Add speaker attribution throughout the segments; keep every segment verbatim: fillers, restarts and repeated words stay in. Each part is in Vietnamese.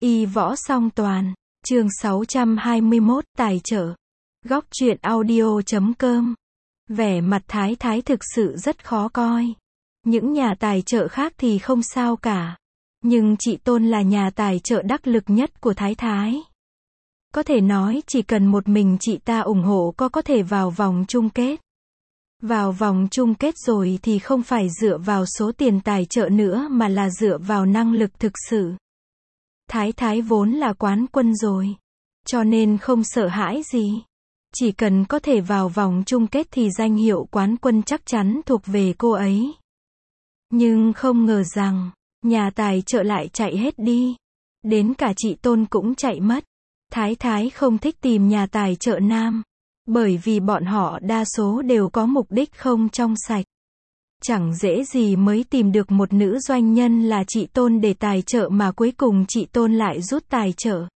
Speaker 1: Y võ song toàn, chương sáu trăm hai mươi mốt, tài trợ. Góc truyện audio chấm com. Vẻ mặt Thái Thái thực sự rất khó coi. Những nhà tài trợ khác thì không sao cả. Nhưng chị Tôn là nhà tài trợ đắc lực nhất của Thái Thái. Có thể nói chỉ cần một mình chị ta ủng hộ có có thể vào vòng chung kết. Vào vòng chung kết rồi thì không phải dựa vào số tiền tài trợ nữa mà là dựa vào năng lực thực sự. Thái Thái vốn là quán quân rồi. Cho nên không sợ hãi gì. Chỉ cần có thể vào vòng chung kết thì danh hiệu quán quân chắc chắn thuộc về cô ấy. Nhưng không ngờ rằng, nhà tài trợ lại chạy hết đi. Đến cả chị Tôn cũng chạy mất. Thái Thái không thích tìm nhà tài trợ nam. Bởi vì bọn họ đa số đều có mục đích không trong sạch. Chẳng dễ gì mới tìm được một nữ doanh nhân là chị Tôn để tài trợ mà cuối cùng chị Tôn lại rút tài trợ.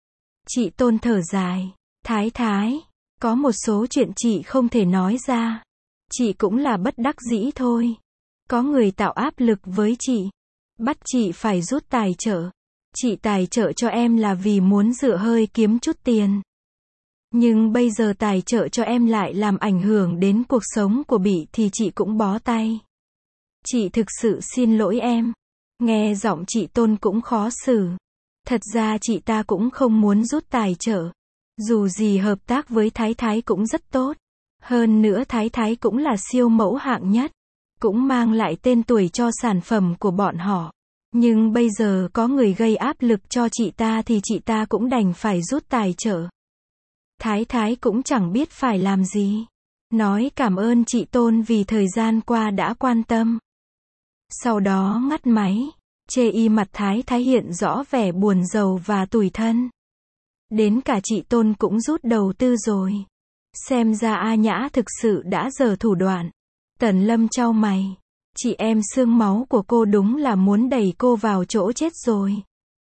Speaker 1: Chị Tôn thở dài. Thái Thái, có một số chuyện chị không thể nói ra. Chị cũng là bất đắc dĩ thôi. Có người tạo áp lực với chị. Bắt chị phải rút tài trợ. Chị tài trợ cho em là vì muốn dựa hơi kiếm chút tiền. Nhưng bây giờ tài trợ cho em lại làm ảnh hưởng đến cuộc sống của Bị thì chị cũng bó tay. Chị thực sự xin lỗi em. Nghe giọng chị Tôn cũng khó xử. Thật ra chị ta cũng không muốn rút tài trợ. Dù gì hợp tác với Thái Thái cũng rất tốt. Hơn nữa Thái Thái cũng là siêu mẫu hạng nhất. Cũng mang lại tên tuổi cho sản phẩm của bọn họ. Nhưng bây giờ có người gây áp lực cho chị ta thì chị ta cũng đành phải rút tài trợ. Thái Thái cũng chẳng biết phải làm gì. Nói cảm ơn chị Tôn vì thời gian qua đã quan tâm. Sau đó ngắt máy. Chê y mặt Thái Thái hiện rõ vẻ buồn rầu và tủi thân. Đến cả chị Tôn cũng rút đầu tư rồi. Xem ra A Nhã thực sự đã giở thủ đoạn. Tần Lâm chau mày. Chị em xương máu của cô đúng là muốn đẩy cô vào chỗ chết rồi.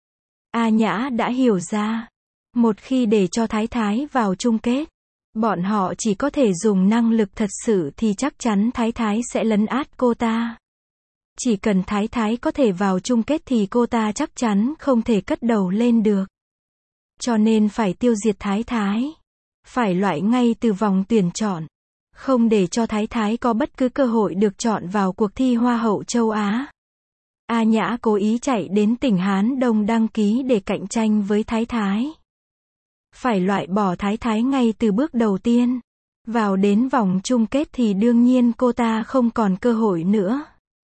Speaker 1: A Nhã đã hiểu ra. Một khi để cho Thái Thái vào chung kết, bọn họ chỉ có thể dùng năng lực thật sự thì chắc chắn Thái Thái sẽ lấn át cô ta. Chỉ cần Thái Thái có thể vào chung kết thì cô ta chắc chắn không thể cất đầu lên được. Cho nên phải tiêu diệt Thái Thái. Phải loại ngay từ vòng tuyển chọn. Không để cho Thái Thái có bất cứ cơ hội được chọn vào cuộc thi Hoa hậu châu Á. A Nhã cố ý chạy đến tỉnh Hán Đông đăng ký để cạnh tranh với Thái Thái. Phải loại bỏ Thái Thái ngay từ bước đầu tiên. Vào đến vòng chung kết thì đương nhiên cô ta không còn cơ hội nữa.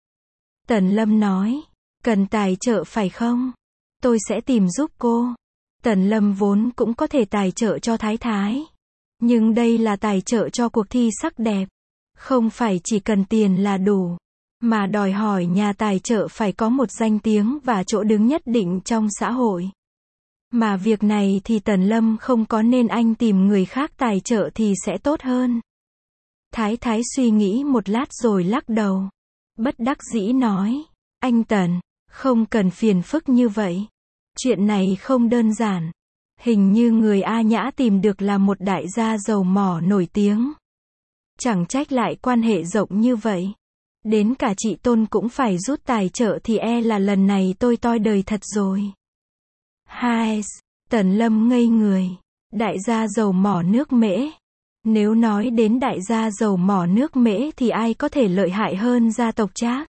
Speaker 1: Tần Lâm nói, cần tài trợ phải không? Tôi sẽ tìm giúp cô. Tần Lâm vốn cũng có thể tài trợ cho Thái Thái. Nhưng đây là tài trợ cho cuộc thi sắc đẹp. Không phải chỉ cần tiền là đủ. Mà đòi hỏi nhà tài trợ phải có một danh tiếng và chỗ đứng nhất định trong xã hội. Mà việc này thì Tần Lâm không có nên anh tìm người khác tài trợ thì sẽ tốt hơn. Thái Thái suy nghĩ một lát rồi lắc đầu. Bất đắc dĩ nói. Anh Tần, không cần phiền phức như vậy. Chuyện này không đơn giản. Hình như người A Nhã tìm được là một đại gia dầu mỏ nổi tiếng. Chẳng trách lại quan hệ rộng như vậy. Đến cả chị Tôn cũng phải rút tài trợ thì e là lần này tôi toi đời thật rồi. Hai, Tần Lâm ngây người. Đại gia dầu mỏ nước Mễ. Nếu nói đến đại gia dầu mỏ nước Mễ thì ai có thể lợi hại hơn gia tộc Trác?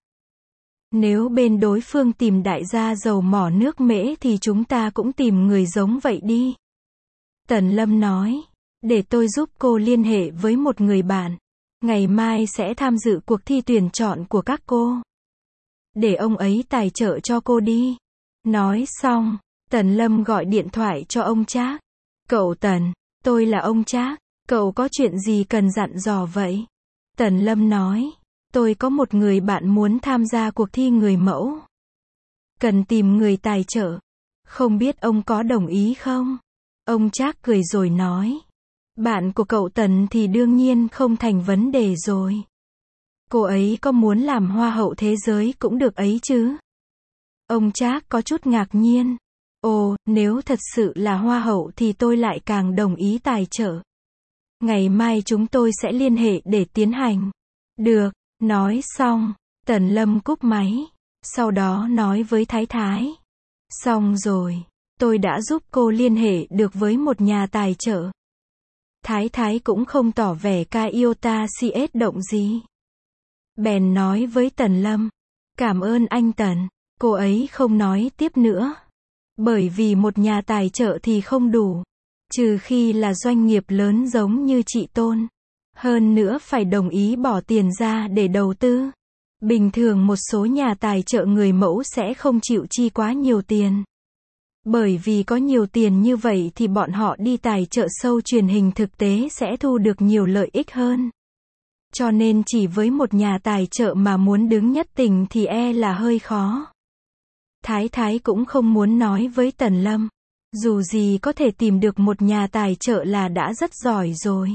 Speaker 1: Nếu bên đối phương tìm đại gia dầu mỏ nước Mễ thì chúng ta cũng tìm người giống vậy đi. Tần Lâm nói. Để tôi giúp cô liên hệ với một người bạn. Ngày mai sẽ tham dự cuộc thi tuyển chọn của các cô. Để ông ấy tài trợ cho cô đi. Nói xong, Tần Lâm gọi điện thoại cho ông Trác. Cậu Tần, tôi là ông Trác. Cậu có chuyện gì cần dặn dò vậy? Tần Lâm nói. Tôi có một người bạn muốn tham gia cuộc thi người mẫu. Cần tìm người tài trợ. Không biết ông có đồng ý không? Ông Trác cười rồi nói. Bạn của cậu Tần thì đương nhiên không thành vấn đề rồi. Cô ấy có muốn làm hoa hậu thế giới cũng được ấy chứ? Ông Trác có chút ngạc nhiên. Ồ, nếu thật sự là hoa hậu thì tôi lại càng đồng ý tài trợ. Ngày mai chúng tôi sẽ liên hệ để tiến hành. Được. Nói xong, Tần Lâm cúp máy. Sau đó nói với Thái Thái. Xong rồi. Tôi đã giúp cô liên hệ được với một nhà tài trợ. Thái thái cũng không tỏ vẻ ca iota siết động gì. Bèn nói với Tần Lâm. Cảm ơn anh Tần. Cô ấy không nói tiếp nữa. Bởi vì một nhà tài trợ thì không đủ. Trừ khi là doanh nghiệp lớn giống như chị Tôn. Hơn nữa phải đồng ý bỏ tiền ra để đầu tư. Bình thường một số nhà tài trợ người mẫu sẽ không chịu chi quá nhiều tiền. Bởi vì có nhiều tiền như vậy thì bọn họ đi tài trợ show truyền hình thực tế sẽ thu được nhiều lợi ích hơn. Cho nên chỉ với một nhà tài trợ mà muốn đứng nhất tình thì e là hơi khó. Thái thái cũng không muốn nói với Tần Lâm. Dù gì có thể tìm được một nhà tài trợ là đã rất giỏi rồi.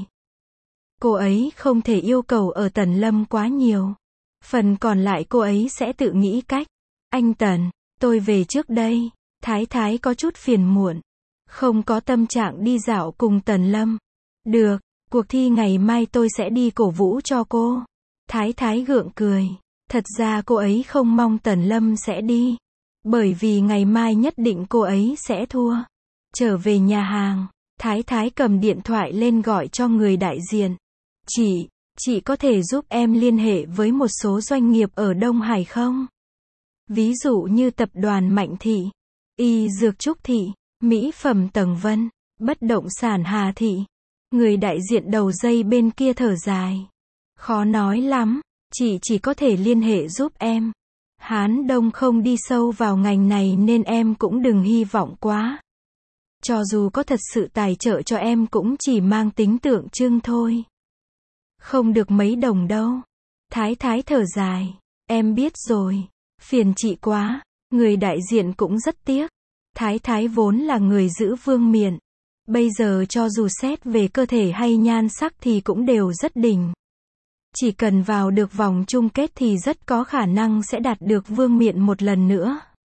Speaker 1: Cô ấy không thể yêu cầu ở Tần Lâm quá nhiều. Phần còn lại cô ấy sẽ tự nghĩ cách. Anh Tần, tôi về trước đây. Thái thái có chút phiền muộn. Không có tâm trạng đi dạo cùng Tần Lâm. Được, cuộc thi ngày mai tôi sẽ đi cổ vũ cho cô. Thái thái gượng cười. Thật ra cô ấy không mong Tần Lâm sẽ đi. Bởi vì ngày mai nhất định cô ấy sẽ thua. Trở về nhà hàng, Thái thái cầm điện thoại lên gọi cho người đại diện. Chị, chị có thể giúp em liên hệ với một số doanh nghiệp ở Đông Hải không? Ví dụ như tập đoàn Mạnh Thị, Y Dược Trúc Thị, Mỹ phẩm Tầng Vân, bất động sản Hà Thị. Người đại diện đầu dây bên kia thở dài. Khó nói lắm, chị chỉ có thể liên hệ giúp em. Hán Đông không đi sâu vào ngành này nên em cũng đừng hy vọng quá. Cho dù có thật sự tài trợ cho em cũng chỉ mang tính tượng trưng thôi. Không được mấy đồng đâu. Thái thái thở dài. Em biết rồi. Phiền chị quá. Người đại diện cũng rất tiếc. Thái thái vốn là người giữ vương miện. Bây giờ cho dù xét về cơ thể hay nhan sắc thì cũng đều rất đỉnh. Chỉ cần vào được vòng chung kết thì rất có khả năng sẽ đạt được vương miện một lần nữa.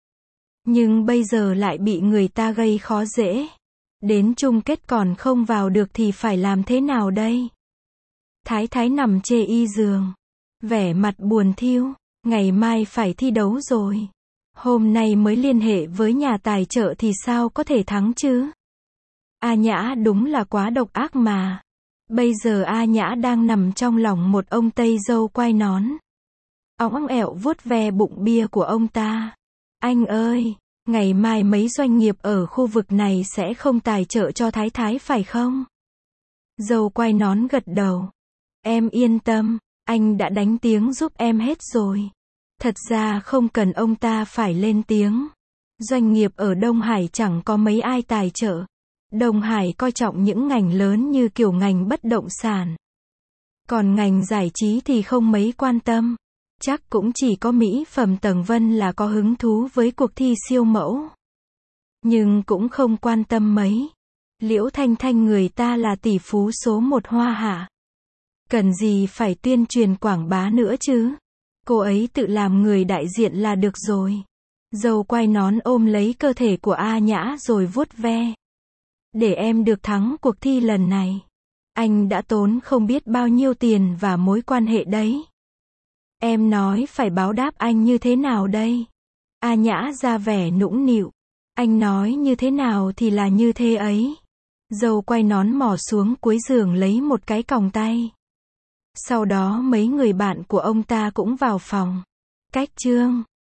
Speaker 1: Nhưng bây giờ lại bị người ta gây khó dễ. Đến chung kết còn không vào được thì phải làm thế nào đây? Thái thái nằm chê y giường. Vẻ mặt buồn thiu. Ngày mai phải thi đấu rồi. Hôm nay mới liên hệ với nhà tài trợ thì sao có thể thắng chứ? A Nhã đúng là quá độc ác mà. Bây giờ A Nhã đang nằm trong lòng một ông Tây dâu quai nón. Óng óng ẹo vuốt ve bụng bia của ông ta. Anh ơi, ngày mai mấy doanh nghiệp ở khu vực này sẽ không tài trợ cho Thái thái phải không? Dâu quai nón gật đầu. Em yên tâm, anh đã đánh tiếng giúp em hết rồi. Thật ra không cần ông ta phải lên tiếng. Doanh nghiệp ở Đông Hải chẳng có mấy ai tài trợ. Đông Hải coi trọng những ngành lớn như kiểu ngành bất động sản. Còn ngành giải trí thì không mấy quan tâm. Chắc cũng chỉ có Mỹ phẩm Tầng Vân là có hứng thú với cuộc thi siêu mẫu. Nhưng cũng không quan tâm mấy. Liễu Thanh Thanh người ta là tỷ phú số một Hoa Hạ. Cần gì phải tuyên truyền quảng bá nữa chứ? Cô ấy tự làm người đại diện là được rồi. Dâu quai nón ôm lấy cơ thể của A Nhã rồi vuốt ve. Để em được thắng cuộc thi lần này. Anh đã tốn không biết bao nhiêu tiền và mối quan hệ đấy. Em nói phải báo đáp anh như thế nào đây? A Nhã ra vẻ nũng nịu. Anh nói như thế nào thì là như thế ấy. Dâu quai nón mò xuống cuối giường lấy một cái còng tay. Sau đó mấy người bạn của ông ta cũng vào phòng. Cách chương